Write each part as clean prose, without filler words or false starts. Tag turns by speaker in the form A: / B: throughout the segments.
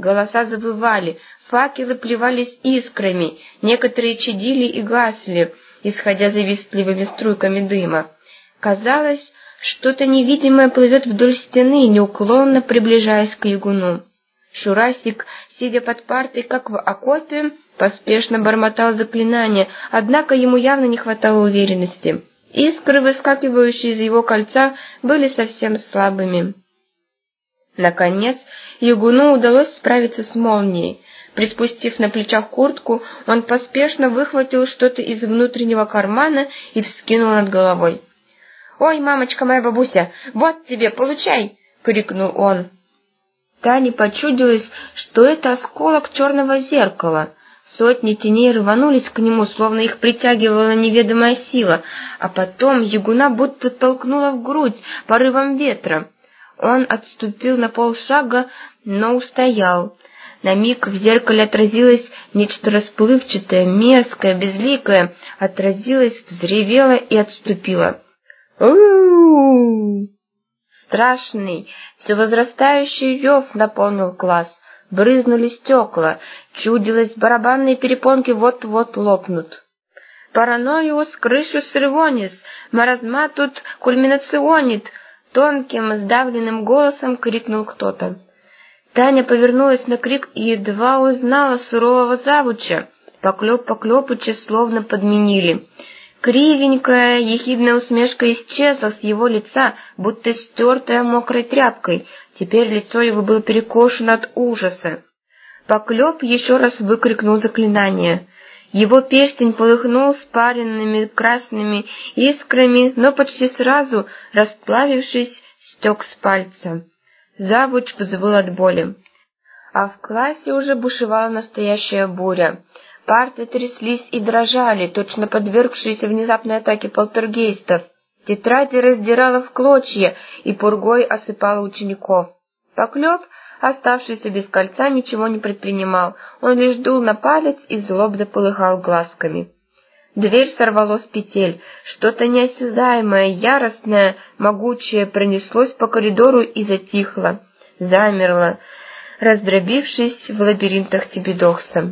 A: Голоса завывали, факелы плевались искрами, некоторые чадили и гасли, исходя завистливыми струйками дыма. Казалось, что-то невидимое плывет вдоль стены, неуклонно приближаясь к Ягуну. Шурасик, сидя под партой, как в окопе, поспешно бормотал заклинания, однако ему явно не хватало уверенности. Искры, выскакивающие из его кольца, были совсем слабыми. Наконец, Ягуну удалось справиться с молнией. Приспустив на плечах куртку, он поспешно выхватил что-то из внутреннего кармана и вскинул над головой. «Ой, мамочка моя бабуся, вот тебе, получай!» — крикнул он. Тане почудилось, что это осколок черного зеркала. Сотни теней рванулись к нему, словно их притягивала неведомая сила, а потом Ягуна будто толкнула в грудь порывом ветра. Он отступил на полшага, но устоял. На миг в зеркале отразилось нечто расплывчатое, мерзкое, безликое, отразилось, взревело и отступило. У-у-у! Страшный, все возрастающий рев наполнил класс. Брызнули стекла, чудилось, барабанные перепонки вот-вот лопнут. «Параноиус крышу срывонис, маразма тут кульминационит!» Тонким, сдавленным голосом крикнул кто-то. Таня повернулась на крик и едва узнала сурового завуча. Поклёп Поклёпыча словно подменили. Кривенькая, ехидная усмешка исчезла с его лица, будто стертая мокрой тряпкой. Теперь лицо его было перекошено от ужаса. Поклёп еще раз выкрикнул заклинание. Его перстень полыхнул спаренными красными искрами, но почти сразу, расплавившись, стек с пальца. Завуч взвыл от боли. А в классе уже бушевала настоящая буря. Парты тряслись и дрожали, точно подвергшиеся внезапной атаке полтергейстов. Тетради раздирала в клочья и пургой осыпала учеников. Поклёп, оставшийся без кольца, ничего не предпринимал. Он лишь дул на палец и злобно полыхал глазками. Дверь сорвало с петель. Что-то неосязаемое, яростное, могучее пронеслось по коридору и затихло, замерло, раздробившись в лабиринтах Тибидокса.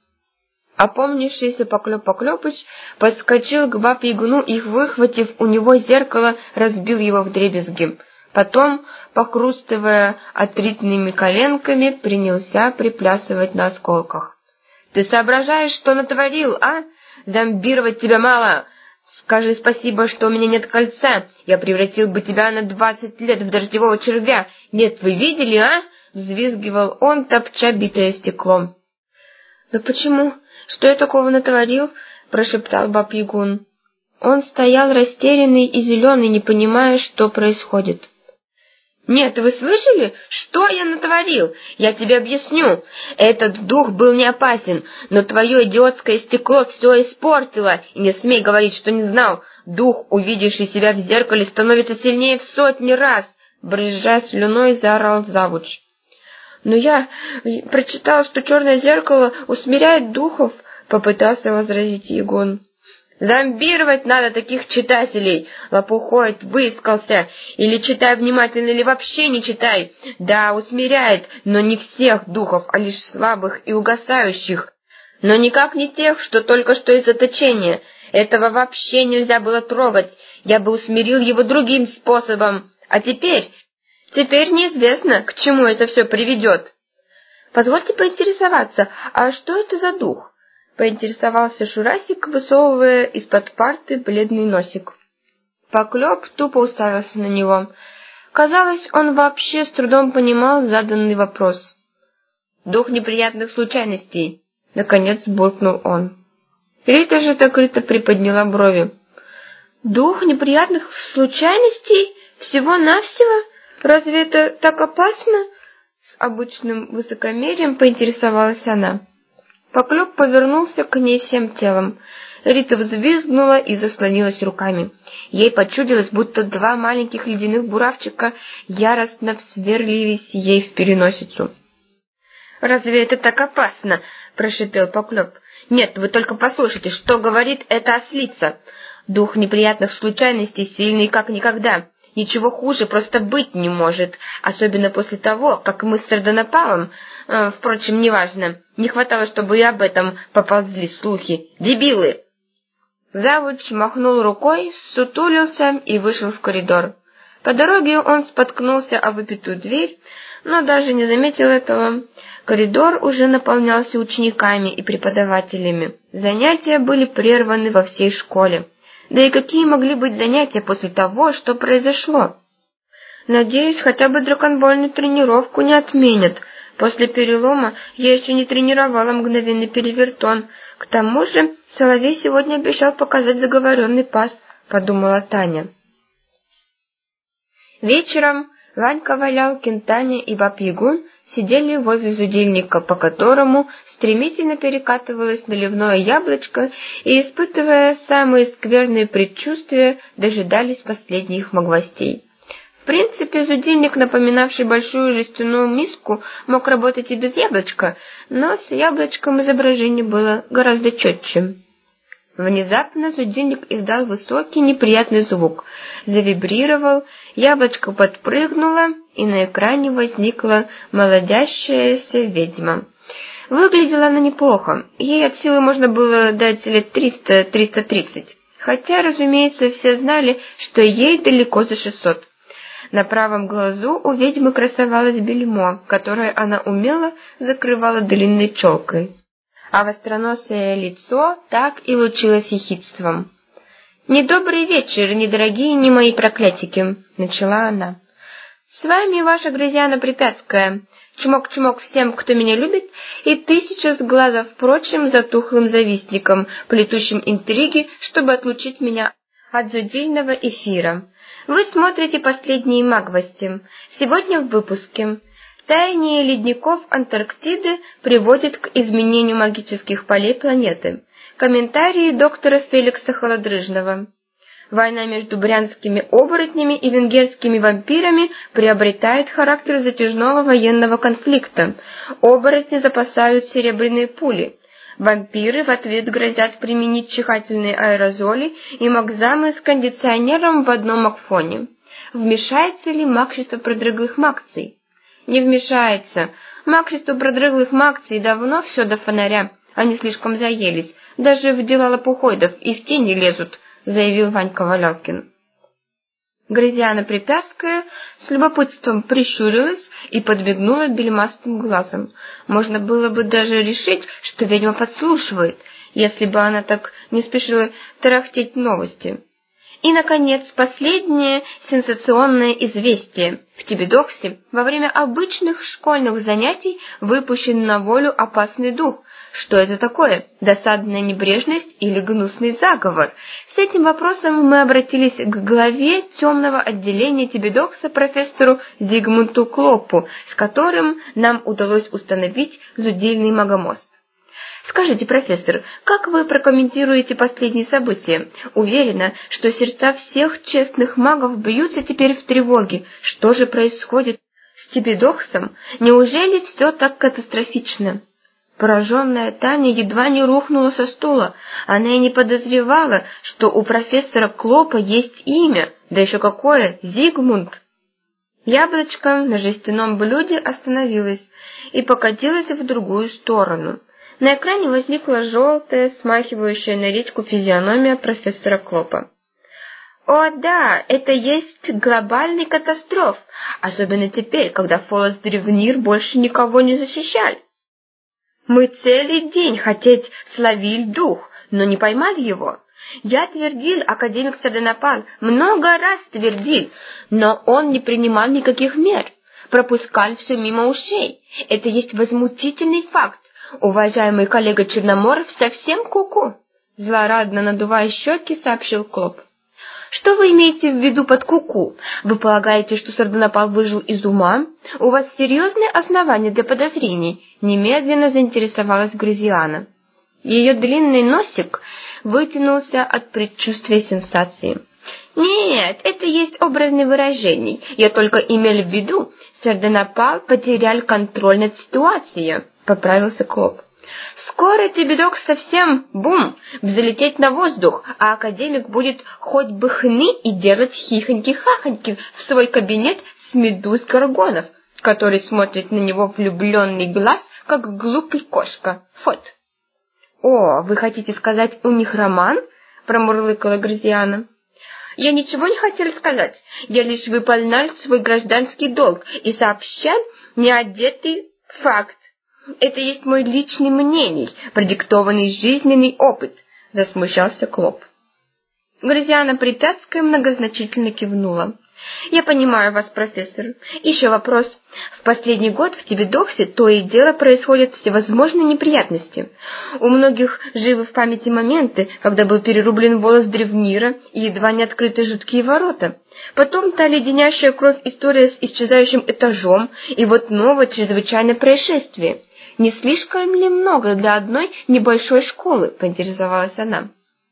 A: Опомнившийся Поклёп Поклёпыч подскочил к Бабе-Ягуну и, выхватив у него зеркало, разбил его вдребезги. Потом, похрустывая отритными коленками, принялся приплясывать на осколках. «Ты соображаешь, что натворил, а? Зомбировать тебя мало! Скажи спасибо, что у меня нет кольца. Я превратил бы тебя на 20 лет в дождевого червя. Нет, вы видели, а?» — взвизгивал он, топча битое стекло. «Но почему? Что я такого натворил?» — прошептал Баб-Ягун. Он стоял растерянный и зеленый, не понимая, что происходит. «Нет, вы слышали, что я натворил? Я тебе объясню. Этот дух был не опасен, но твое идиотское стекло все испортило. И не смей говорить, что не знал. Дух, увидевший себя в зеркале, становится сильнее в 100 раз!» Брызжа слюной, заорал завуч. «Но я прочитал, что черное зеркало усмиряет духов», — попытался возразить Ягун. «Зомбировать надо таких читателей!» Лопухоид выискался. «Или читай внимательно, или вообще не читай. Да, усмиряет, но не всех духов, а лишь слабых и угасающих. Но никак не тех, что только что из заточения. Этого вообще нельзя было трогать. Я бы усмирил его другим способом. А теперь неизвестно, к чему это все приведет». «Позвольте поинтересоваться, а что это за дух?» — поинтересовался Шурасик, высовывая из-под парты бледный носик. Поклёп тупо уставился на него. Казалось, он вообще с трудом понимал заданный вопрос. «Дух неприятных случайностей», — наконец буркнул он. Рита же закрыто приподняла брови. «Дух неприятных случайностей? Всего-навсего? Разве это так опасно?» С обычным высокомерием поинтересовалась она. Поклёп повернулся к ней всем телом. Рита взвизгнула и заслонилась руками. Ей почудилось, будто два маленьких ледяных буравчика яростно сверлились ей в переносицу. «Разве это так опасно?» — прошипел Поклёп. «Нет, вы только послушайте, что говорит эта ослица. Дух неприятных случайностей сильный как никогда. Ничего хуже просто быть не может, особенно после того, как мы с Сардонапалом, впрочем, неважно, не хватало, чтобы и об этом поползли слухи. Дебилы!» Завуч махнул рукой, сутулился и вышел в коридор. По дороге он споткнулся о выпитую дверь, но даже не заметил этого. Коридор уже наполнялся учениками и преподавателями. Занятия были прерваны во всей школе. Да и какие могли быть занятия после того, что произошло? «Надеюсь, хотя бы драконбольную тренировку не отменят. После перелома я еще не тренировала мгновенный перевертон. К тому же Соловей сегодня обещал показать заговоренный пас», — подумала Таня. Вечером Ванька Валялкин, Таня и Баб-Ягун сидели возле зудильника, по которому стремительно перекатывалось наливное яблочко, и, испытывая самые скверные предчувствия, дожидались последних новостей. В принципе, зудильник, напоминавший большую жестяную миску, мог работать и без яблочка, но с яблочком изображение было гораздо четче. Внезапно зудильник издал высокий неприятный звук, завибрировал, яблочко подпрыгнуло, и на экране возникла молодящаяся ведьма. Выглядела она неплохо, ей от силы можно было дать лет 300-330, хотя, разумеется, все знали, что ей далеко за 600. На правом глазу у ведьмы красовалось бельмо, которое она умело закрывала длинной челкой, а востроносое лицо так и лучилось ехидством. «Недобрый вечер, недорогие не мои проклятики», — начала она. «С вами ваша Грызяна Припятская. Чмок-чмок всем, кто меня любит, и 1000 сглазов прочим затухлым завистникам, плетущим интриги, чтобы отлучить меня от зудильного эфира. Вы смотрите «Последние магвости». Сегодня в выпуске. Таяние ледников Антарктиды приводит к изменению магических полей планеты. Комментарии доктора Феликса Холодрыжного. Война между брянскими оборотнями и венгерскими вампирами приобретает характер затяжного военного конфликта. Оборотни запасают серебряные пули. Вампиры в ответ грозят применить чихательные аэрозоли и магзамы с кондиционером в одном макфоне. Вмешается ли магчество продрыглых магций? Не вмешается. Магчество продрыглых магций давно все до фонаря. Они слишком заелись. Даже в дела лопухоидов и в тени лезут, заявил Ванька Валялкин. Грызяна Припятская с любопытством прищурилась и подмигнула бельмастым глазом. Можно было бы даже решить, что ведьма подслушивает, если бы она так не спешила тарахтеть новости. И, наконец, последнее сенсационное известие. В Тебедоксе во время обычных школьных занятий выпущен на волю опасный дух. Что это такое? Досадная небрежность или гнусный заговор? С этим вопросом мы обратились к главе темного отделения Тебедокса профессору Зигмунту Клоппу, с которым нам удалось установить зудильный магомост. Скажите, профессор, как вы прокомментируете последние события? Уверена, что сердца всех честных магов бьются теперь в тревоге. Что же происходит с Тебедоксом? Неужели все так катастрофично? Пораженная Таня едва не рухнула со стула. Она и не подозревала, что у профессора Клопа есть имя, да еще какое — Зигмунд. Яблочко на жестяном блюде остановилось и покатилось в другую сторону. На экране возникла желтая, смахивающая на речку физиономия профессора Клопа. «О да, это есть глобальный катастроф, особенно теперь, когда Фолос Древнир больше никого не защищали. Мы целый день хотеть словили дух, но не поймали его. Я твердил, академик Сардонапал, много раз твердил, но он не принимал никаких мер, пропускал все мимо ушей. Это есть возмутительный факт. Уважаемый коллега Черноморов совсем куку, злорадно надувая щеки, сообщил Клоп. Что вы имеете в виду под куку? Вы полагаете, что Сардонапал выжил из ума? У вас серьезные основания для подозрений? Немедленно заинтересовалась Грызиана. Ее длинный носик вытянулся от предчувствия сенсации. Нет, это есть образное выражение. Я только имел в виду, Сардонапал потерял контроль над ситуацией, поправился Клоп. Скоро Тебедок совсем, бум, взлететь на воздух, а академик будет хоть бы хны и делать хихоньки-хахоньки в свой кабинет с медуз горгонов, который смотрит на него влюбленный глаз, как глупый кошка. Фот. «О, вы хотите сказать, у них роман?» — промурлыкала Грозиана. «Я ничего не хотела сказать. Я лишь выполнял свой гражданский долг и сообщал неодетый факт. Это есть мой личный мнение, продиктованный жизненный опыт», — засмущался Клоп. Грозиана Припятская многозначительно кивнула. «Я понимаю вас, профессор. Еще вопрос. В последний год в Тебедоксе то и дело происходят всевозможные неприятности. У многих живы в памяти моменты, когда был перерублен волос Древнира и едва не открыты жуткие ворота. Потом та леденящая кровь история с исчезающим этажом, и вот новое чрезвычайное происшествие. Не слишком ли много для одной небольшой школы?» — поинтересовалась она.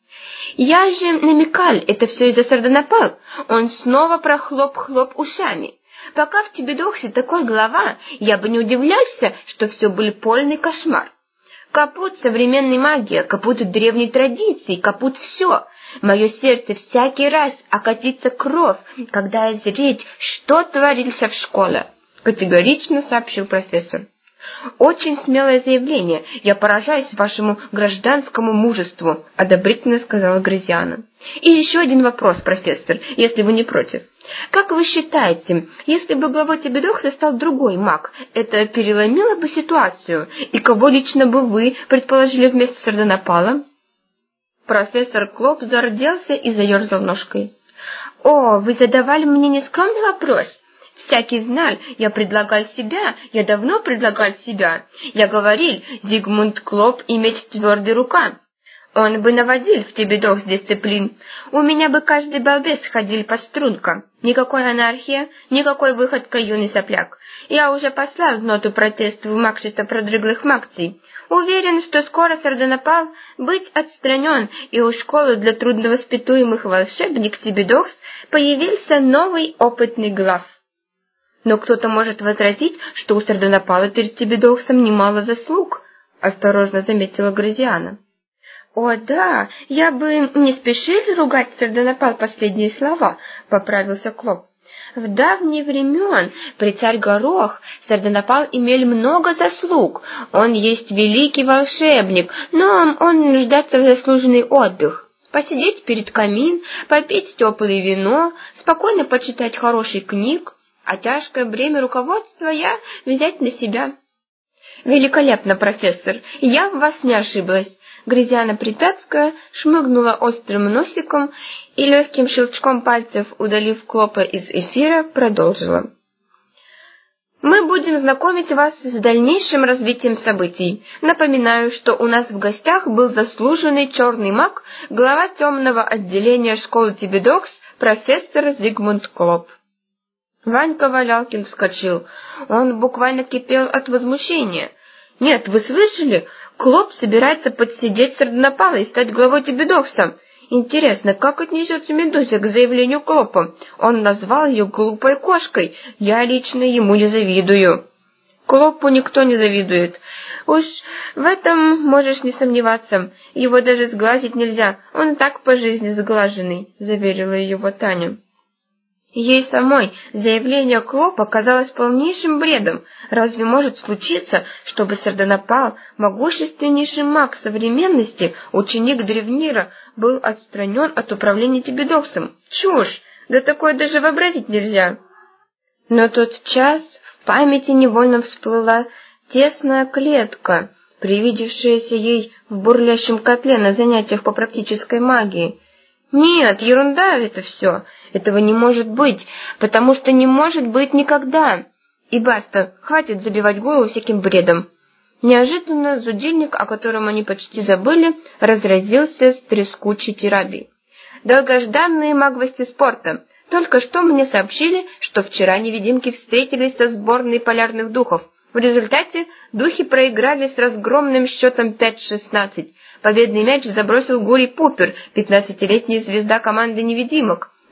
A: «Я же намекал, это все из-за Сардонапал». Он снова прохлоп-хлоп ушами. «Пока в Тебедоксе такой глава, я бы не удивлялся, что все был полный кошмар. Капут современной магии, капут древней традиции, капут все. Мое сердце всякий раз окатится кровь, когда я зреть, что творился в школе», — категорично сообщил профессор. «Очень смелое заявление. Я поражаюсь вашему гражданскому мужеству», — одобрительно сказала Грозиана. «И еще один вопрос, профессор, если вы не против. Как вы считаете, если бы главой Тебедокса стал другой маг, это переломило бы ситуацию? И кого лично бы вы предположили вместо Сардонапала?» Профессор Клоп зарделся и заерзал ножкой. «О, вы задавали мне нескромный вопрос. Всякий знал, я давно предлагал себя. Я говорил, Зигмунд Клоп иметь твердый рука. Он бы наводил в Тебедокс дисциплин. У меня бы каждый балбес ходил по стрункам. Никакой анархии, никакой выходка юный сопляк. Я уже послал ноту протеста в магчество продрыглых магций. Уверен, что скоро Сардонапал быть отстранен, и у школы для трудновоспитуемых волшебник Тебедокс появился новый опытный глав. «Но кто-то может возразить, что у Сардонапала перед Тебедоксом немало заслуг», — осторожно заметила Грозиана. «О, да, я бы не спешил ругать Сардонапал последние слова», — поправился Клоп. «В давние времен при царь Горох Сардонапал имел много заслуг. Он есть великий волшебник, но он нуждается в заслуженный отдых. Посидеть перед камин, попить теплое вино, спокойно почитать хороший книг, а тяжкое бремя руководства я взять на себя». «Великолепно, профессор, я в вас не ошиблась». Грозиана Припятская шмыгнула острым носиком и легким щелчком пальцев, удалив Клопа из эфира, продолжила. «Мы будем знакомить вас с дальнейшим развитием событий. Напоминаю, что у нас в гостях был заслуженный черный маг, глава темного отделения школы Тебедокс, профессор Зигмунд Клоп». Ванька Валялкин вскочил. Он буквально кипел от возмущения. «Нет, вы слышали? Клоп собирается подсидеть Сардонапала и стать главой Тебедокса. Интересно, как отнесется Медуза к заявлению Клопа? Он назвал ее глупой кошкой. Я лично ему не завидую». «Клопу никто не завидует. Уж в этом можешь не сомневаться. Его даже сглазить нельзя. Он и так по жизни сглаженный», — заверила его Таня. Ей самой заявление Клопа казалось полнейшим бредом. Разве может случиться, чтобы Сардонапал, могущественнейший маг современности, ученик Древнира, был отстранен от управления Тебедоксом? Чушь! Да такое даже вообразить нельзя. Но тот час в памяти невольно всплыла тесная клетка, привидевшаяся ей в бурлящем котле на занятиях по практической магии. Нет, ерунда это все. Этого не может быть, потому что не может быть никогда. И баста, хватит забивать голову всяким бредом. Неожиданно зудильник, о котором они почти забыли, разразился с трескучей тирадой. «Долгожданные магвости спорта! Только что мне сообщили, что вчера невидимки встретились со сборной полярных духов. В результате духи проиграли с разгромным счетом 5-16. Победный мяч забросил Гурий Пупер, 15-летняя звезда команды невидимок.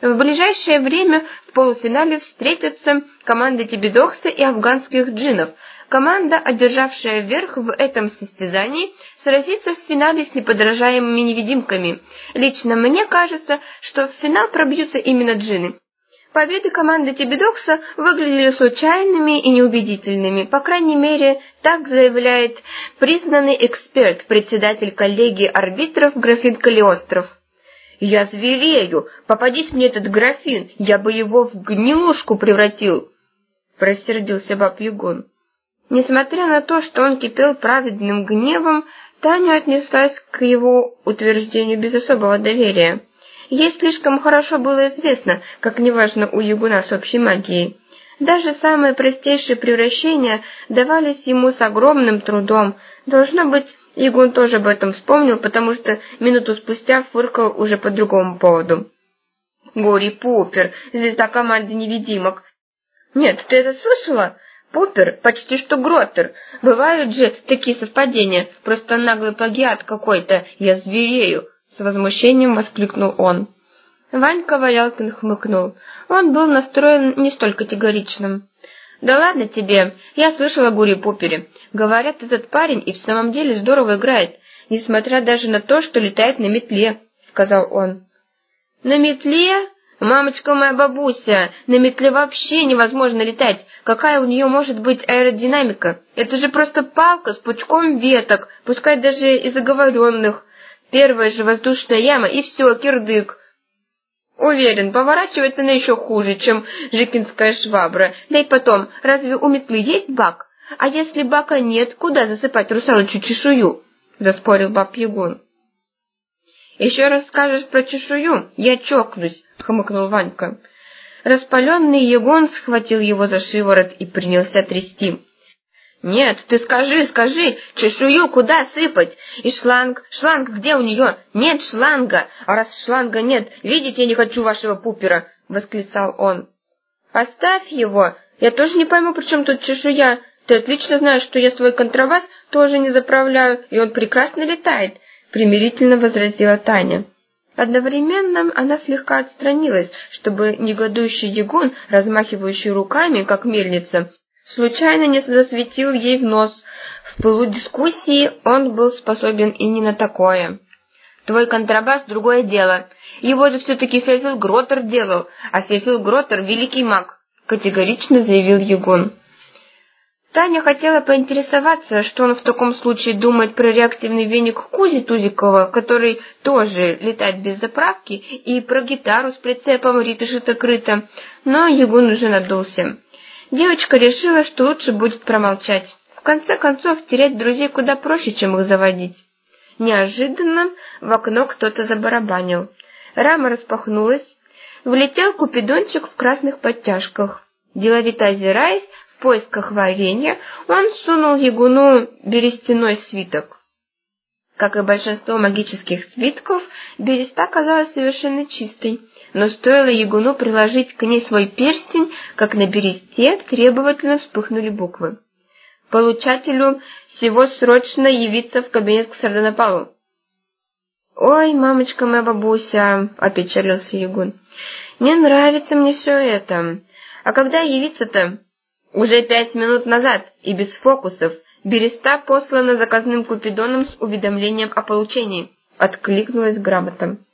A: В ближайшее время в полуфинале встретятся команды Тибидокса и афганских джиннов. Команда, одержавшая верх в этом состязании, сразится в финале с неподражаемыми невидимками. Лично мне кажется, что в финал пробьются именно джинны. Победы команды Тибидокса выглядели случайными и неубедительными, по крайней мере, так заявляет признанный эксперт, председатель коллегии арбитров графин Калиостров. «Я зверею! Попадись мне этот графин, я бы его в гнилушку превратил!» — рассердился баб-ягун. Несмотря на то, что он кипел праведным гневом, Таня отнеслась к его утверждению без особого доверия. Ей слишком хорошо было известно, как неважно у ягуна с общей магией. Даже самые простейшие превращения давались ему с огромным трудом. Должно быть, ягун тоже об этом вспомнил, потому что минуту спустя фыркал уже по другому поводу. «Гори-Пупер, звезда команды невидимок!» «Нет, ты это слышала? Пупер почти что Гроттер. Бывают же такие совпадения, просто наглый плагиат какой-то, я зверею!» С возмущением воскликнул он. Ванька Валялкин хмыкнул. Он был настроен не столь категоричным. «Да ладно тебе, я слышала о Гури-Пупере. Говорят, этот парень и в самом деле здорово играет, несмотря даже на то, что летает на метле», — сказал он. «На метле? Мамочка моя бабуся, на метле вообще невозможно летать. Какая у нее может быть аэродинамика? Это же просто палка с пучком веток, пускай даже и заговоренных. Первая же воздушная яма, и все, кирдык. Уверен, поворачивает она еще хуже, чем жикинская швабра. Да и потом, разве у метлы есть бак? А если бака нет, куда засыпать русалочью чешую?» — заспорил баб-ягун. «Еще раз скажешь про чешую, я чокнусь», — хмыкнул Ванька. Распаленный ягун схватил его за шиворот и принялся трясти. «Нет, ты скажи, чешую куда сыпать? И шланг где у нее? Нет шланга, а раз шланга нет, видеть я не хочу вашего пупера!» — восклицал он. «Оставь его, я тоже не пойму, при чем тут чешуя. Ты отлично знаешь, что я свой контрабас тоже не заправляю, и он прекрасно летает», — примирительно возразила Таня. Одновременно она слегка отстранилась, чтобы негодующий ягун, размахивающий руками, как мельница, случайно не засветил ей в нос. В пылу дискуссии он был способен и не на такое. «Твой контрабас — другое дело. Его же все-таки Феофил Гроттер делал, а Феофил Гроттер — великий маг», — категорично заявил ягун. Таня хотела поинтересоваться, что он в таком случае думает про реактивный веник Кузи Тузикова, который тоже летает без заправки, и про гитару с прицепом Рита-Шита-Крыта, но ягун уже надулся. Девочка решила, что лучше будет промолчать. В конце концов, терять друзей куда проще, чем их заводить. Неожиданно в окно кто-то забарабанил. Рама распахнулась. Влетел купидончик в красных подтяжках. Деловито озираясь, в поисках варенья, он сунул ягуну берестяной свиток. Как и большинство магических свитков, береста казалась совершенно чистой, но стоило ягуну приложить к ней свой перстень, как на бересте требовательно вспыхнули буквы. «Получателю всего срочно явиться в кабинет к Сардонапалу». «Ой, мамочка моя бабуся», — опечалился ягун, — «не нравится мне все это. А когда явиться-то?» «Уже 5 минут назад, и без фокусов. Береста послана заказным купидоном с уведомлением о получении», — откликнулась грамота.